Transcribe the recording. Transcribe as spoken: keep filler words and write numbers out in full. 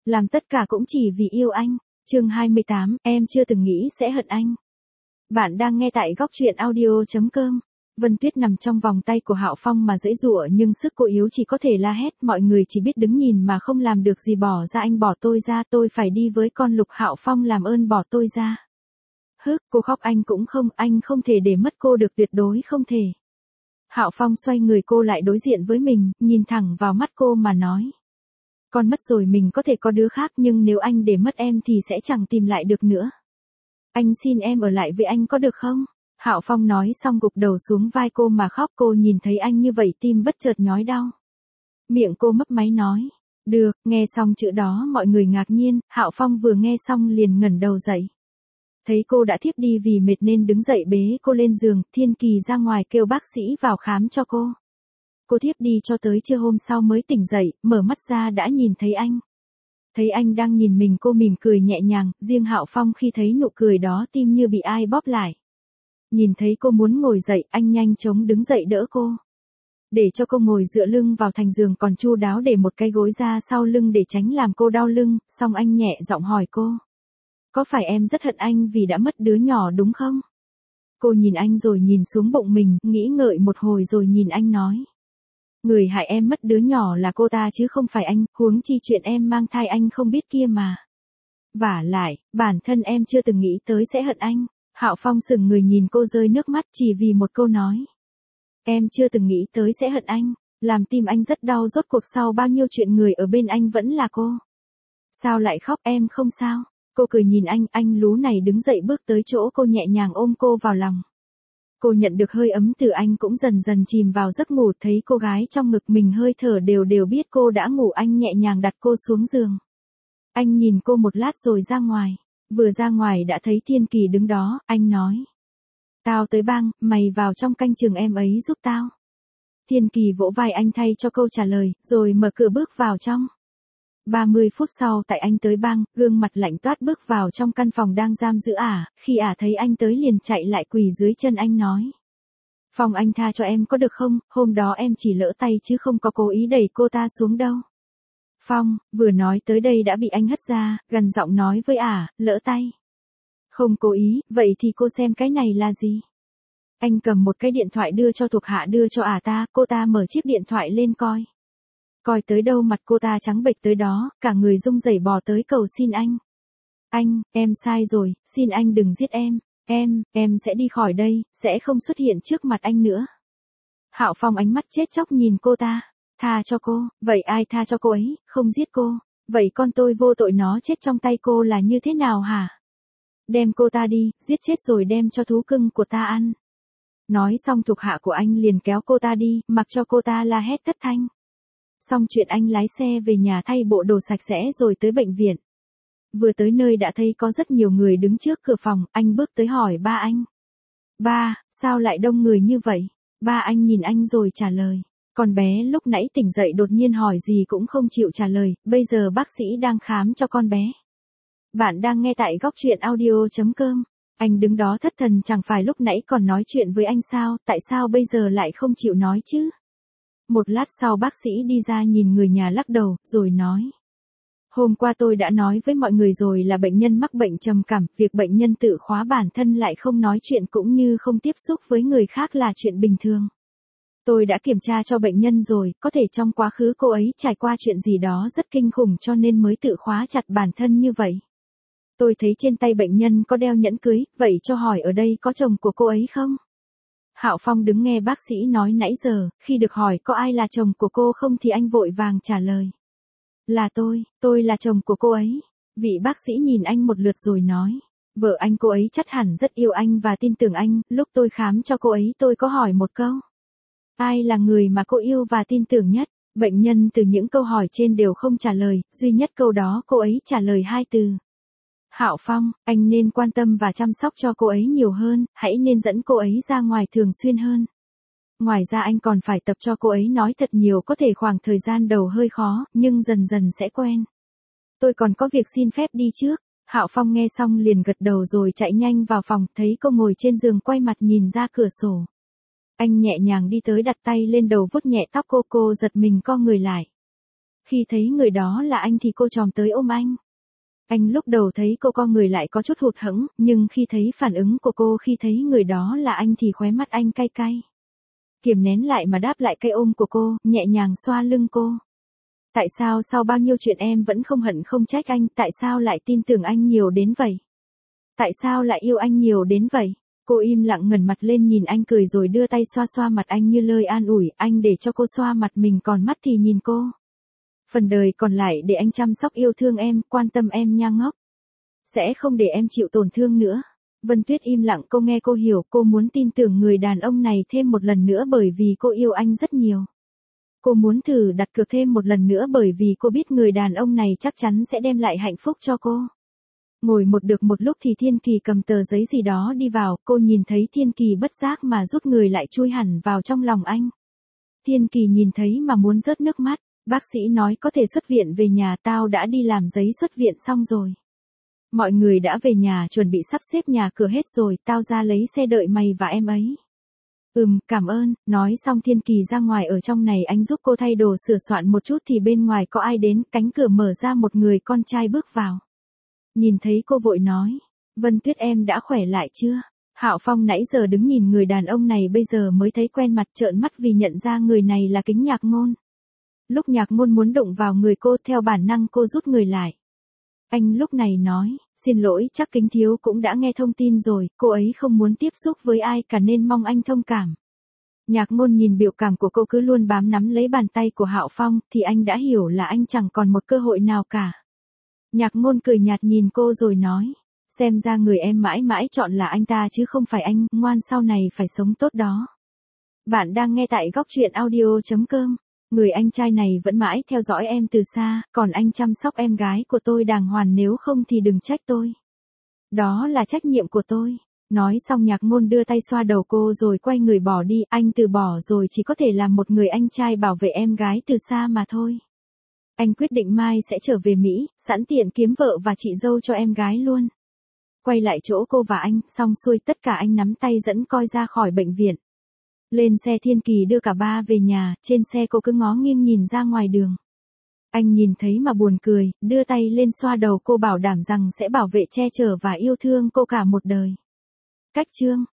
Làm tất cả cũng chỉ vì yêu anh. Chương hai mươi tám, em chưa từng nghĩ sẽ hận anh. Bạn đang nghe tại góc truyện audio chấm com. Vân Tuyết nằm trong vòng tay của Hạo Phong mà giãy giụa, nhưng sức cô yếu chỉ có thể la hét, mọi người chỉ biết đứng nhìn mà không làm được gì. Bỏ ra, anh bỏ tôi ra, tôi phải đi với con Lục. Hạo Phong làm ơn bỏ tôi ra. Hức, cô khóc. Anh cũng không, anh không thể để mất cô được, tuyệt đối không thể. Hạo Phong xoay người cô lại đối diện với mình, nhìn thẳng vào mắt cô mà nói. Con mất rồi mình có thể có đứa khác, nhưng nếu anh để mất em thì sẽ chẳng tìm lại được nữa. Anh xin em ở lại với anh có được không? Hạo Phong nói xong gục đầu xuống vai cô mà khóc. Cô nhìn thấy anh như vậy tim bất chợt nhói đau. Miệng cô mấp máy nói. Được. Nghe xong chữ đó mọi người ngạc nhiên, Hạo Phong vừa nghe xong liền ngẩng đầu dậy. Thấy cô đã thiếp đi vì mệt nên đứng dậy bế cô lên giường. Thiên Kỳ ra ngoài kêu bác sĩ vào khám cho cô. Cô thiếp đi cho tới trưa hôm sau mới tỉnh dậy, mở mắt ra đã nhìn thấy anh. Thấy anh đang nhìn mình, cô mỉm cười nhẹ nhàng, riêng Hạo Phong khi thấy nụ cười đó tim như bị ai bóp lại. Nhìn thấy cô muốn ngồi dậy, anh nhanh chóng đứng dậy đỡ cô. Để cho cô ngồi dựa lưng vào thành giường, còn chu đáo để một cái gối ra sau lưng để tránh làm cô đau lưng, xong anh nhẹ giọng hỏi cô. Có phải em rất hận anh vì đã mất đứa nhỏ đúng không? Cô nhìn anh rồi nhìn xuống bụng mình, nghĩ ngợi một hồi rồi nhìn anh nói. Người hại em mất đứa nhỏ là cô ta chứ không phải anh, huống chi chuyện em mang thai anh không biết kia mà. Vả lại, bản thân em chưa từng nghĩ tới sẽ hận anh. Hạo Phong sững người nhìn cô rơi nước mắt chỉ vì một câu nói. Em chưa từng nghĩ tới sẽ hận anh, làm tim anh rất đau. Rốt cuộc sau bao nhiêu chuyện người ở bên anh vẫn là cô. Sao lại khóc? Em không sao. Cô cười nhìn anh, anh lú này đứng dậy bước tới chỗ cô nhẹ nhàng ôm cô vào lòng. Cô nhận được hơi ấm từ anh cũng dần dần chìm vào giấc ngủ, thấy cô gái trong ngực mình hơi thở đều đều biết cô đã ngủ. Anh nhẹ nhàng đặt cô xuống giường. Anh nhìn cô một lát rồi ra ngoài. Vừa ra ngoài đã thấy Thiên Kỳ đứng đó, anh nói. Tao tới bang, mày vào trong canh chừng em ấy giúp tao. Thiên Kỳ vỗ vai anh thay cho câu trả lời, rồi mở cửa bước vào trong. ba mươi phút sau tại anh tới bang, gương mặt lạnh toát bước vào trong căn phòng đang giam giữ ả, khi ả thấy anh tới liền chạy lại quỳ dưới chân anh nói. Phong, anh tha cho em có được không, hôm đó em chỉ lỡ tay chứ không có cố ý đẩy cô ta xuống đâu. Phong, vừa nói tới đây đã bị anh hất ra, gần giọng nói với ả, lỡ tay. Không cố ý, vậy thì cô xem cái này là gì? Anh cầm một cái điện thoại đưa cho thuộc hạ đưa cho ả ta, cô ta mở chiếc điện thoại lên coi. Coi tới đâu mặt cô ta trắng bệch tới đó, cả người run rẩy bò tới cầu xin anh. Anh, em sai rồi, xin anh đừng giết em, em, em sẽ đi khỏi đây, sẽ không xuất hiện trước mặt anh nữa. Hạo Phong ánh mắt chết chóc nhìn cô ta, tha cho cô, vậy ai tha cho cô ấy, không giết cô, vậy con tôi vô tội nó chết trong tay cô là như thế nào hả? Đem cô ta đi, giết chết rồi đem cho thú cưng của ta ăn. Nói xong thuộc hạ của anh liền kéo cô ta đi, mặc cho cô ta la hét thất thanh. Xong chuyện anh lái xe về nhà thay bộ đồ sạch sẽ rồi tới bệnh viện. Vừa tới nơi đã thấy có rất nhiều người đứng trước cửa phòng, anh bước tới hỏi ba anh. Ba, sao lại đông người như vậy? Ba anh nhìn anh rồi trả lời. Con bé lúc nãy tỉnh dậy đột nhiên hỏi gì cũng không chịu trả lời, bây giờ bác sĩ đang khám cho con bé. Bạn đang nghe tại góc truyện audio chấm com. Anh đứng đó thất thần, chẳng phải lúc nãy còn nói chuyện với anh sao, tại sao bây giờ lại không chịu nói chứ? Một lát sau bác sĩ đi ra nhìn người nhà lắc đầu, rồi nói. Hôm qua tôi đã nói với mọi người rồi là bệnh nhân mắc bệnh trầm cảm, việc bệnh nhân tự khóa bản thân lại không nói chuyện cũng như không tiếp xúc với người khác là chuyện bình thường. Tôi đã kiểm tra cho bệnh nhân rồi, có thể trong quá khứ cô ấy trải qua chuyện gì đó rất kinh khủng cho nên mới tự khóa chặt bản thân như vậy. Tôi thấy trên tay bệnh nhân có đeo nhẫn cưới, vậy cho hỏi ở đây có chồng của cô ấy không? Hạo Phong đứng nghe bác sĩ nói nãy giờ, khi được hỏi có ai là chồng của cô không thì anh vội vàng trả lời. Là tôi, tôi là chồng của cô ấy. Vị bác sĩ nhìn anh một lượt rồi nói. Vợ anh cô ấy chắc hẳn rất yêu anh và tin tưởng anh, lúc tôi khám cho cô ấy tôi có hỏi một câu. Ai là người mà cô yêu và tin tưởng nhất? Bệnh nhân từ những câu hỏi trên đều không trả lời, duy nhất câu đó cô ấy trả lời hai từ. Hạo Phong, anh nên quan tâm và chăm sóc cho cô ấy nhiều hơn, hãy nên dẫn cô ấy ra ngoài thường xuyên hơn. Ngoài ra anh còn phải tập cho cô ấy nói thật nhiều, có thể khoảng thời gian đầu hơi khó, nhưng dần dần sẽ quen. Tôi còn có việc xin phép đi trước. Hạo Phong nghe xong liền gật đầu rồi chạy nhanh vào phòng, thấy cô ngồi trên giường quay mặt nhìn ra cửa sổ. Anh nhẹ nhàng đi tới đặt tay lên đầu vuốt nhẹ tóc cô, cô giật mình co người lại. Khi thấy người đó là anh thì cô trồm tới ôm anh. Anh lúc đầu thấy cô co người lại có chút hụt hẫng, nhưng khi thấy phản ứng của cô khi thấy người đó là anh thì khóe mắt anh cay cay. Kiềm nén lại mà đáp lại cái ôm của cô, nhẹ nhàng xoa lưng cô. Tại sao sau bao nhiêu chuyện em vẫn không hận không trách anh, tại sao lại tin tưởng anh nhiều đến vậy? Tại sao lại yêu anh nhiều đến vậy? Cô im lặng ngẩng mặt lên nhìn anh cười rồi đưa tay xoa xoa mặt anh như lời an ủi, anh để cho cô xoa mặt mình còn mắt thì nhìn cô. Phần đời còn lại để anh chăm sóc yêu thương em, quan tâm em nha ngốc. Sẽ không để em chịu tổn thương nữa. Vân Tuyết im lặng, cô nghe cô hiểu, cô muốn tin tưởng người đàn ông này thêm một lần nữa bởi vì cô yêu anh rất nhiều. Cô muốn thử đặt cược thêm một lần nữa bởi vì cô biết người đàn ông này chắc chắn sẽ đem lại hạnh phúc cho cô. Ngồi một được một lúc thì Thiên Kỳ cầm tờ giấy gì đó đi vào, cô nhìn thấy Thiên Kỳ bất giác mà rút người lại chui hẳn vào trong lòng anh. Thiên Kỳ nhìn thấy mà muốn rớt nước mắt, bác sĩ nói có thể xuất viện về nhà, tao đã đi làm giấy xuất viện xong rồi. Mọi người đã về nhà chuẩn bị sắp xếp nhà cửa hết rồi, tao ra lấy xe đợi mày và em ấy. Ừm, cảm ơn, nói xong Thiên Kỳ ra ngoài, ở trong này anh giúp cô thay đồ sửa soạn một chút thì bên ngoài có ai đến, cánh cửa mở ra một người con trai bước vào. Nhìn thấy cô vội nói, Vân Tuyết em đã khỏe lại chưa? Hạo Phong nãy giờ đứng nhìn người đàn ông này bây giờ mới thấy quen mặt, trợn mắt vì nhận ra người này là Kính Nhạc Ngôn. Lúc Nhạc Ngôn muốn đụng vào người cô, theo bản năng cô rút người lại. Anh lúc này nói, xin lỗi, chắc Kính thiếu cũng đã nghe thông tin rồi, cô ấy không muốn tiếp xúc với ai cả nên mong anh thông cảm. Nhạc Ngôn nhìn biểu cảm của cô cứ luôn bám nắm lấy bàn tay của Hạo Phong thì anh đã hiểu là anh chẳng còn một cơ hội nào cả. Nhạc Ngôn cười nhạt nhìn cô rồi nói, xem ra người em mãi mãi chọn là anh ta chứ không phải anh, ngoan sau này phải sống tốt đó. Bạn đang nghe tại góc truyện audio chấm com. Người anh trai này vẫn mãi theo dõi em từ xa, còn anh chăm sóc em gái của tôi đàng hoàng, nếu không thì đừng trách tôi. Đó là trách nhiệm của tôi. Nói xong Nhạc Ngôn đưa tay xoa đầu cô rồi quay người bỏ đi, anh từ bỏ rồi chỉ có thể làm một người anh trai bảo vệ em gái từ xa mà thôi. Anh quyết định mai sẽ trở về Mỹ, sẵn tiện kiếm vợ và chị dâu cho em gái luôn. Quay lại chỗ cô và anh, xong xuôi tất cả anh nắm tay dẫn Coi ra khỏi bệnh viện. Lên xe Thiên Kỳ đưa cả ba về nhà, trên xe cô cứ ngó nghiêng nhìn ra ngoài đường. Anh nhìn thấy mà buồn cười, đưa tay lên xoa đầu cô bảo đảm rằng sẽ bảo vệ che chở và yêu thương cô cả một đời. Cách chương